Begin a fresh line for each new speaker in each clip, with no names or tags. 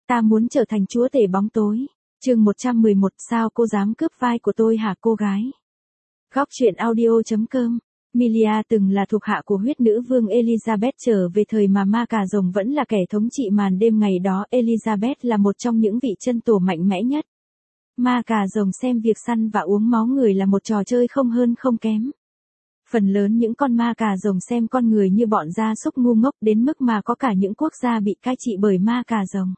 Ta muốn trở thành chúa tể bóng tối. Chương 111, sao cô dám cướp vai của tôi hả cô gái? Góc truyện audio.com. Milia từng là thuộc hạ của huyết nữ vương Elizabeth trở về thời mà ma cà rồng vẫn là kẻ thống trị màn đêm ngày đó. Elizabeth là một trong những vị chân tổ mạnh mẽ nhất. Ma cà rồng xem việc săn và uống máu người là một trò chơi không hơn không kém. Phần lớn những con ma cà rồng xem con người như bọn gia súc ngu ngốc đến mức mà có cả những quốc gia bị cai trị bởi ma cà rồng.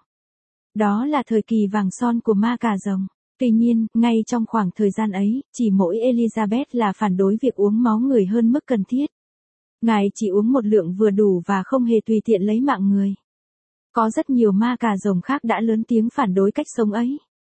Đó là thời kỳ vàng son của ma cà rồng. Tuy nhiên, ngay trong khoảng thời gian ấy, chỉ mỗi Elizabeth là phản đối việc uống máu người hơn mức cần thiết. Ngài chỉ uống một lượng vừa đủ và không hề tùy tiện lấy mạng người. Có rất nhiều ma cà rồng khác đã lớn tiếng phản đối cách sống ấy.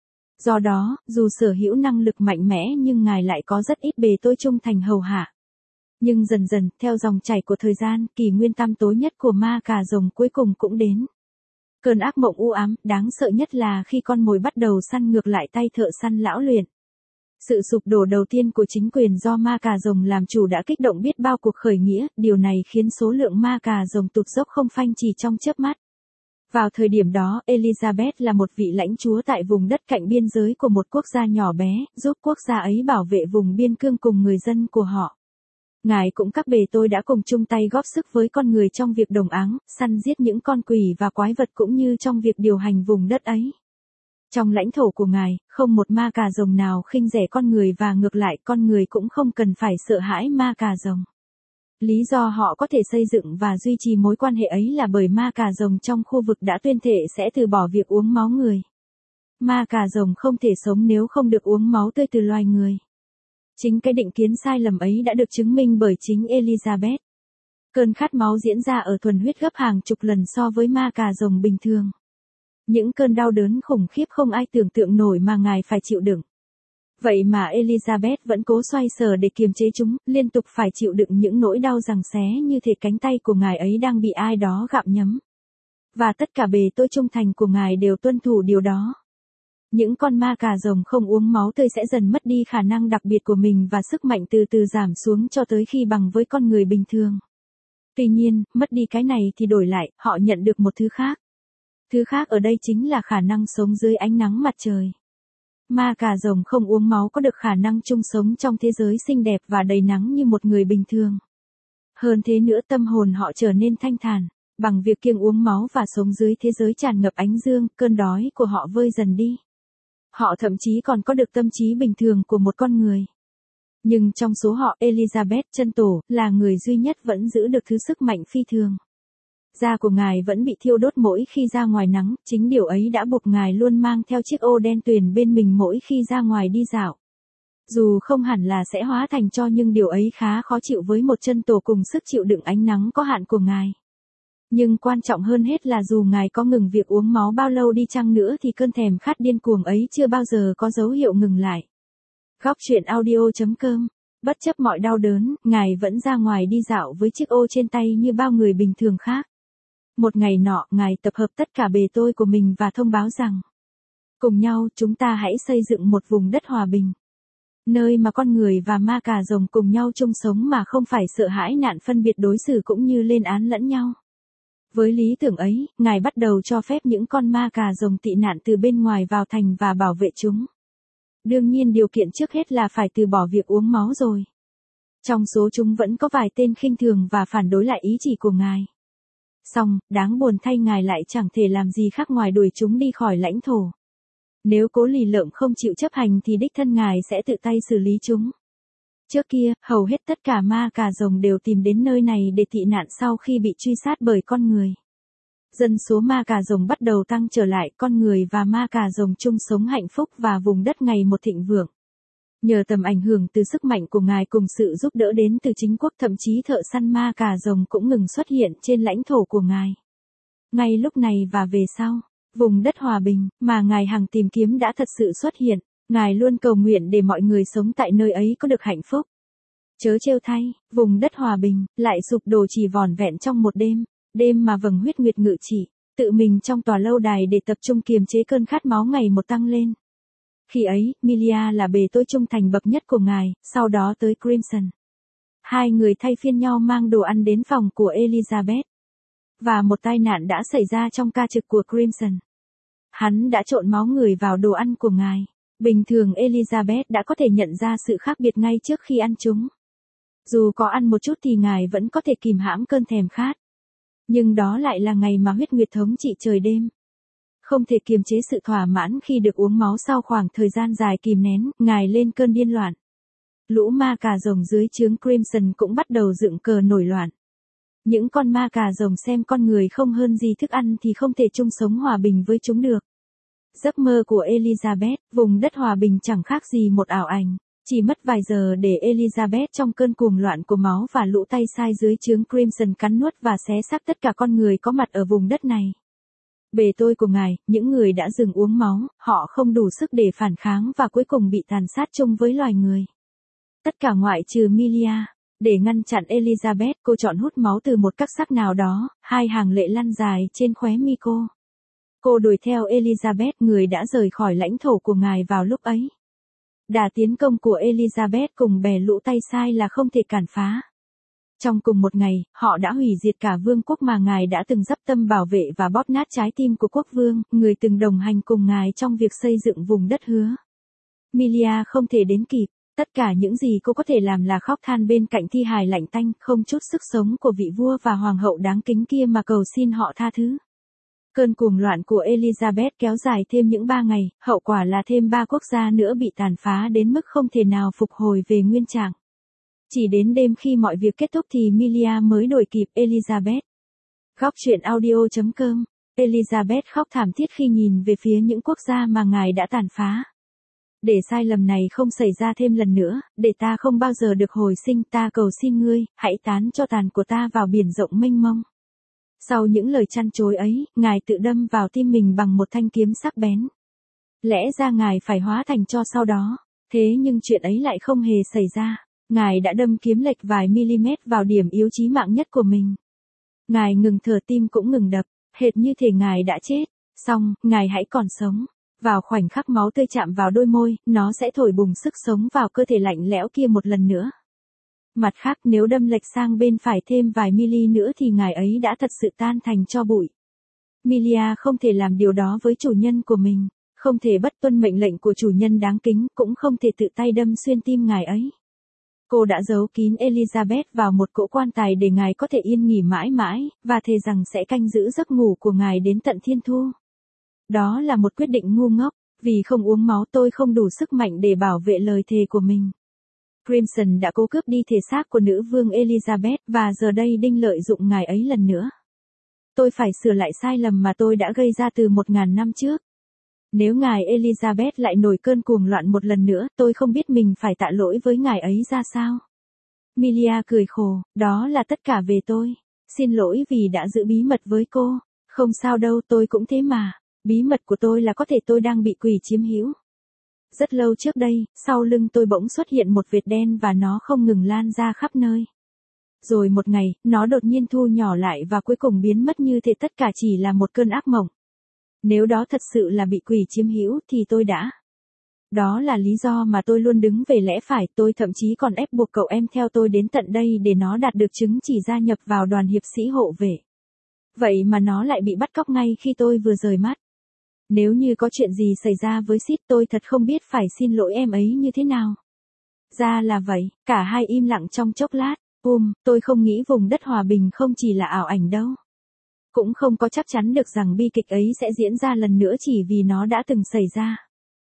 Do đó, dù sở hữu năng lực mạnh mẽ nhưng ngài lại có rất ít bề tôi trung thành hầu hạ. Nhưng dần dần, theo dòng chảy của thời gian, kỷ nguyên tăm tối nhất của ma cà rồng cuối cùng cũng đến. Cơn ác mộng u ám, đáng sợ nhất là khi con mồi bắt đầu săn ngược lại tay thợ săn lão luyện. Sự sụp đổ đầu tiên của chính quyền do ma cà rồng làm chủ đã kích động biết bao cuộc khởi nghĩa, điều này khiến số lượng ma cà rồng tụt dốc không phanh chỉ trong chớp mắt. Vào thời điểm đó, Elizabeth là một vị lãnh chúa tại vùng đất cạnh biên giới của một quốc gia nhỏ bé, giúp quốc gia ấy bảo vệ vùng biên cương cùng người dân của họ. Ngài cũng các bề tôi đã cùng chung tay góp sức với con người trong việc đồng áng, săn giết những con quỷ và quái vật cũng như trong việc điều hành vùng đất ấy. Trong lãnh thổ của ngài, không một ma cà rồng nào khinh rẻ con người và ngược lại con người cũng không cần phải sợ hãi ma cà rồng. Lý do họ có thể xây dựng và duy trì mối quan hệ ấy là bởi ma cà rồng trong khu vực đã tuyên thệ sẽ từ bỏ việc uống máu người. Ma cà rồng không thể sống nếu không được uống máu tươi từ loài người. Chính cái định kiến sai lầm ấy đã được chứng minh bởi chính Elizabeth. Cơn khát máu diễn ra ở thuần huyết gấp hàng chục lần so với ma cà rồng bình thường. Những cơn đau đớn khủng khiếp không ai tưởng tượng nổi mà ngài phải chịu đựng. Vậy mà Elizabeth vẫn cố xoay sở để kiềm chế chúng, liên tục phải chịu đựng những nỗi đau giằng xé như thể cánh tay của ngài ấy đang bị ai đó gặm nhấm. Và tất cả bề tôi trung thành của ngài đều tuân thủ điều đó. Những con ma cà rồng không uống máu tươi sẽ dần mất đi khả năng đặc biệt của mình và sức mạnh từ từ giảm xuống cho tới khi bằng với con người bình thường. Tuy nhiên, mất đi cái này thì đổi lại, họ nhận được một thứ khác. Thứ khác ở đây chính là khả năng sống dưới ánh nắng mặt trời. Ma cà rồng không uống máu có được khả năng chung sống trong thế giới xinh đẹp và đầy nắng như một người bình thường. Hơn thế nữa tâm hồn họ trở nên thanh thản, bằng việc kiêng uống máu và sống dưới thế giới tràn ngập ánh dương, cơn đói của họ vơi dần đi. Họ thậm chí còn có được tâm trí bình thường của một con người. Nhưng trong số họ Elizabeth chân tổ là người duy nhất vẫn giữ được thứ sức mạnh phi thường. Da của ngài vẫn bị thiêu đốt mỗi khi ra ngoài nắng, chính điều ấy đã buộc ngài luôn mang theo chiếc ô đen tuyền bên mình mỗi khi ra ngoài đi dạo. Dù không hẳn là sẽ hóa thành tro nhưng điều ấy khá khó chịu với một chân tổ cùng sức chịu đựng ánh nắng có hạn của ngài. Nhưng quan trọng hơn hết là dù ngài có ngừng việc uống máu bao lâu đi chăng nữa thì cơn thèm khát điên cuồng ấy chưa bao giờ có dấu hiệu ngừng lại. Góc truyện audio.com. Bất chấp mọi đau đớn, ngài vẫn ra ngoài đi dạo với chiếc ô trên tay như bao người bình thường khác. Một ngày nọ, ngài tập hợp tất cả bề tôi của mình và thông báo rằng: cùng nhau, chúng ta hãy xây dựng một vùng đất hòa bình. Nơi mà con người và ma cà rồng cùng nhau chung sống mà không phải sợ hãi nạn phân biệt đối xử cũng như lên án lẫn nhau. Với lý tưởng ấy, ngài bắt đầu cho phép những con ma cà rồng tị nạn từ bên ngoài vào thành và bảo vệ chúng. Đương nhiên điều kiện trước hết là phải từ bỏ việc uống máu rồi. Trong số chúng vẫn có vài tên khinh thường và phản đối lại ý chỉ của ngài. Song, đáng buồn thay ngài lại chẳng thể làm gì khác ngoài đuổi chúng đi khỏi lãnh thổ. Nếu cố lì lợm không chịu chấp hành thì đích thân ngài sẽ tự tay xử lý chúng. Trước kia, hầu hết tất cả ma cà rồng đều tìm đến nơi này để tị nạn sau khi bị truy sát bởi con người. Dân số ma cà rồng bắt đầu tăng trở lại, con người và ma cà rồng chung sống hạnh phúc và vùng đất ngày một thịnh vượng. Nhờ tầm ảnh hưởng từ sức mạnh của ngài cùng sự giúp đỡ đến từ chính quốc, thậm chí thợ săn ma cà rồng cũng ngừng xuất hiện trên lãnh thổ của ngài. Ngay lúc này và về sau, vùng đất hòa bình mà ngài hằng tìm kiếm đã thật sự xuất hiện. Ngài luôn cầu nguyện để mọi người sống tại nơi ấy có được hạnh phúc. Chớ trêu thay, vùng đất hòa bình lại sụp đổ chỉ vỏn vẹn trong một đêm, đêm mà vầng huyết nguyệt ngự trị, tự mình trong tòa lâu đài để tập trung kiềm chế cơn khát máu ngày một tăng lên. Khi ấy, Milia là bề tôi trung thành bậc nhất của ngài, sau đó tới Crimson. Hai người thay phiên nhau mang đồ ăn đến phòng của Elizabeth. Và một tai nạn đã xảy ra trong ca trực của Crimson. Hắn đã trộn máu người vào đồ ăn của ngài. Bình thường Elizabeth đã có thể nhận ra sự khác biệt ngay trước khi ăn chúng. Dù có ăn một chút thì ngài vẫn có thể kìm hãm cơn thèm khát. Nhưng đó lại là ngày mà huyết nguyệt thống trị trời đêm. Không thể kiềm chế sự thỏa mãn khi được uống máu sau khoảng thời gian dài kìm nén, ngài lên cơn điên loạn. Lũ ma cà rồng dưới trướng Crimson cũng bắt đầu dựng cờ nổi loạn. Những con ma cà rồng xem con người không hơn gì thức ăn thì không thể chung sống hòa bình với chúng được. Giấc mơ của Elizabeth, vùng đất hòa bình chẳng khác gì một ảo ảnh. Chỉ mất vài giờ để Elizabeth trong cơn cuồng loạn của máu và lũ tay sai dưới trướng Crimson cắn nuốt và xé xác tất cả con người có mặt ở vùng đất này. Bề tôi của ngài, những người đã dừng uống máu, họ không đủ sức để phản kháng và cuối cùng bị tàn sát chung với loài người. Tất cả ngoại trừ Milia. Để ngăn chặn Elizabeth, cô chọn hút máu từ một các xác nào đó, hai hàng lệ lăn dài trên khóe mi cô. Cô đuổi theo Elizabeth, người đã rời khỏi lãnh thổ của ngài vào lúc ấy. Đà tiến công của Elizabeth cùng bè lũ tay sai là không thể cản phá. Trong cùng một ngày, họ đã hủy diệt cả vương quốc mà ngài đã từng dắp tâm bảo vệ và bóp nát trái tim của quốc vương, người từng đồng hành cùng ngài trong việc xây dựng vùng đất hứa. Milia không thể đến kịp. Tất cả những gì cô có thể làm là khóc than bên cạnh thi hài lạnh tanh, không chút sức sống của vị vua và hoàng hậu đáng kính kia mà cầu xin họ tha thứ. Cơn cuồng loạn của Elizabeth kéo dài thêm những 3 ngày, hậu quả là thêm 3 quốc gia nữa bị tàn phá đến mức không thể nào phục hồi về nguyên trạng. Chỉ đến đêm khi mọi việc kết thúc thì Milia mới đuổi kịp Elizabeth. Góc truyện audio.com. Elizabeth khóc thảm thiết khi nhìn về phía những quốc gia mà ngài đã tàn phá. Để sai lầm này không xảy ra thêm lần nữa, để ta không bao giờ được hồi sinh, ta cầu xin ngươi, hãy tán cho tàn của ta vào biển rộng mênh mông. Sau những lời chăn chối ấy, ngài tự đâm vào tim mình bằng một thanh kiếm sắc bén. Lẽ ra ngài phải hóa thành tro sau đó, thế nhưng chuyện ấy lại không hề xảy ra. Ngài đã đâm kiếm lệch vài mm vào điểm yếu chí mạng nhất của mình. Ngài ngừng thở, tim cũng ngừng đập, hệt như thể ngài đã chết. Xong, ngài hãy còn sống. Vào khoảnh khắc máu tươi chạm vào đôi môi, nó sẽ thổi bùng sức sống vào cơ thể lạnh lẽo kia một lần nữa. Mặt khác, nếu đâm lệch sang bên phải thêm vài mili nữa thì ngài ấy đã thật sự tan thành tro bụi. Milia không thể làm điều đó với chủ nhân của mình, không thể bất tuân mệnh lệnh của chủ nhân đáng kính, cũng không thể tự tay đâm xuyên tim ngài ấy. Cô đã giấu kín Elizabeth vào một cỗ quan tài để ngài có thể yên nghỉ mãi mãi, và thề rằng sẽ canh giữ giấc ngủ của ngài đến tận thiên thu. Đó là một quyết định ngu ngốc, vì không uống máu tôi không đủ sức mạnh để bảo vệ lời thề của mình. Crimson đã cố cướp đi thể xác của nữ vương Elizabeth và giờ đây định lợi dụng ngài ấy lần nữa. Tôi phải sửa lại sai lầm mà tôi đã gây ra từ 1000 năm trước. Nếu ngài Elizabeth lại nổi cơn cuồng loạn một lần nữa, tôi không biết mình phải tạ lỗi với ngài ấy ra sao. Milia cười khổ, đó là tất cả về tôi. Xin lỗi vì đã giữ bí mật với cô. Không sao đâu, tôi cũng thế mà. Bí mật của tôi là có thể tôi đang bị quỷ chiếm hữu. Rất lâu trước đây, sau lưng tôi bỗng xuất hiện một vệt đen và nó không ngừng lan ra khắp nơi. Rồi một ngày, nó đột nhiên thu nhỏ lại và cuối cùng biến mất như thể tất cả chỉ là một cơn ác mộng. Nếu đó thật sự là bị quỷ chiếm hữu thì tôi đã. Đó là lý do mà tôi luôn đứng về lẽ phải, tôi thậm chí còn ép buộc cậu em theo tôi đến tận đây để nó đạt được chứng chỉ gia nhập vào đoàn hiệp sĩ hộ vệ. Vậy mà nó lại bị bắt cóc ngay khi tôi vừa rời mắt. Nếu như có chuyện gì xảy ra với Sid, tôi thật không biết phải xin lỗi em ấy như thế nào. Ra là vậy, cả hai im lặng trong chốc lát. Tôi không nghĩ vùng đất hòa bình không chỉ là ảo ảnh đâu. Cũng không có chắc chắn được rằng bi kịch ấy sẽ diễn ra lần nữa chỉ vì nó đã từng xảy ra.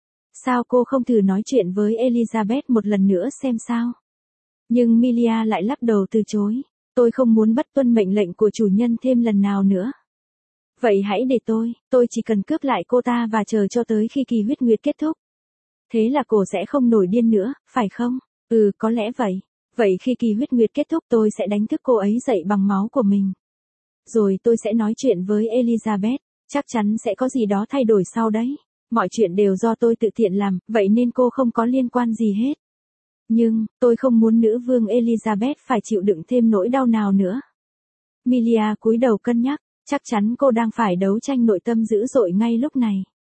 Sao cô không thử nói chuyện với Elizabeth một lần nữa xem sao? Nhưng Milia lại lắc đầu từ chối. Tôi không muốn bất tuân mệnh lệnh của chủ nhân thêm lần nào nữa. Vậy hãy để tôi chỉ cần cướp lại cô ta và chờ cho tới khi kỳ huyết nguyệt kết thúc. Thế là cô sẽ không nổi điên nữa, phải không? Có lẽ vậy. Vậy khi kỳ huyết nguyệt kết thúc tôi sẽ đánh thức cô ấy dậy bằng máu của mình. Rồi tôi sẽ nói chuyện với Elizabeth, chắc chắn sẽ có gì đó thay đổi sau đấy. Mọi chuyện đều do tôi tự tiện làm, vậy nên cô không có liên quan gì hết. Nhưng, tôi không muốn nữ vương Elizabeth phải chịu đựng thêm nỗi đau nào nữa. Milia cúi đầu cân nhắc, chắc chắn cô đang phải đấu tranh nội tâm dữ dội ngay lúc này.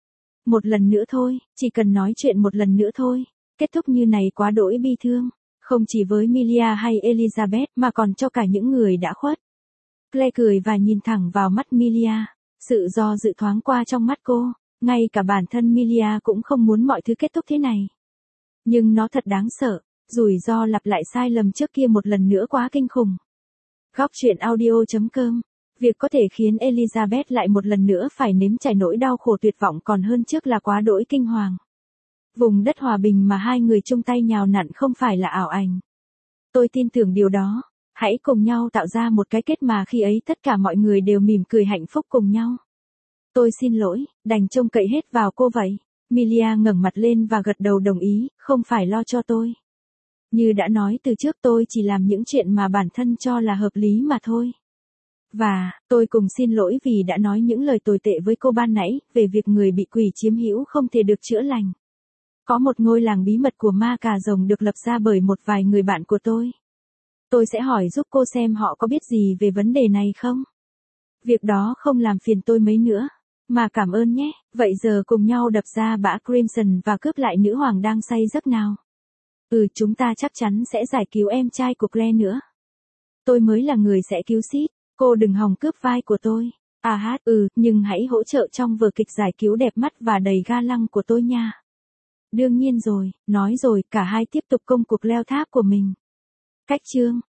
Một lần nữa thôi, chỉ cần nói chuyện một lần nữa thôi. Kết thúc như này quá đỗi bi thương, không chỉ với Milia hay Elizabeth mà còn cho cả những người đã khuất. Claire cười và nhìn thẳng vào mắt Milia. Sự do dự thoáng qua trong mắt cô. Ngay cả bản thân Milia cũng không muốn mọi thứ kết thúc thế này. Nhưng nó thật đáng sợ, rủi ro lặp lại sai lầm trước kia một lần nữa quá kinh khủng. Góc truyện audio.com. Việc có thể khiến Elizabeth lại một lần nữa phải nếm trải nỗi đau khổ tuyệt vọng còn hơn trước là quá đỗi kinh hoàng. Vùng đất hòa bình mà hai người chung tay nhào nặn không phải là ảo ảnh. Tôi tin tưởng điều đó. Hãy cùng nhau tạo ra một cái kết mà khi ấy tất cả mọi người đều mỉm cười hạnh phúc cùng nhau. Tôi xin lỗi, đành trông cậy hết vào cô vậy. Milia ngẩng mặt lên và gật đầu đồng ý, không phải lo cho tôi. Như đã nói từ trước, tôi chỉ làm những chuyện mà bản thân cho là hợp lý mà thôi. Và, tôi cùng xin lỗi vì đã nói những lời tồi tệ với cô ban nãy, về việc người bị quỷ chiếm hữu không thể được chữa lành. Có một ngôi làng bí mật của ma cà rồng được lập ra bởi một vài người bạn của tôi. Tôi sẽ hỏi giúp cô xem họ có biết gì về vấn đề này không. Việc đó không làm phiền tôi mấy nữa. Mà cảm ơn nhé, vậy giờ cùng nhau đập ra bã Crimson và cướp lại nữ hoàng đang say giấc nào. Chúng ta chắc chắn sẽ giải cứu em trai của Claire nữa. Tôi mới là người sẽ cứu Sid, cô đừng hòng cướp vai của tôi. Nhưng hãy hỗ trợ trong vở kịch giải cứu đẹp mắt và đầy ga lăng của tôi nha. Đương nhiên rồi, nói rồi, cả hai tiếp tục công cuộc leo tháp của mình. Cách chương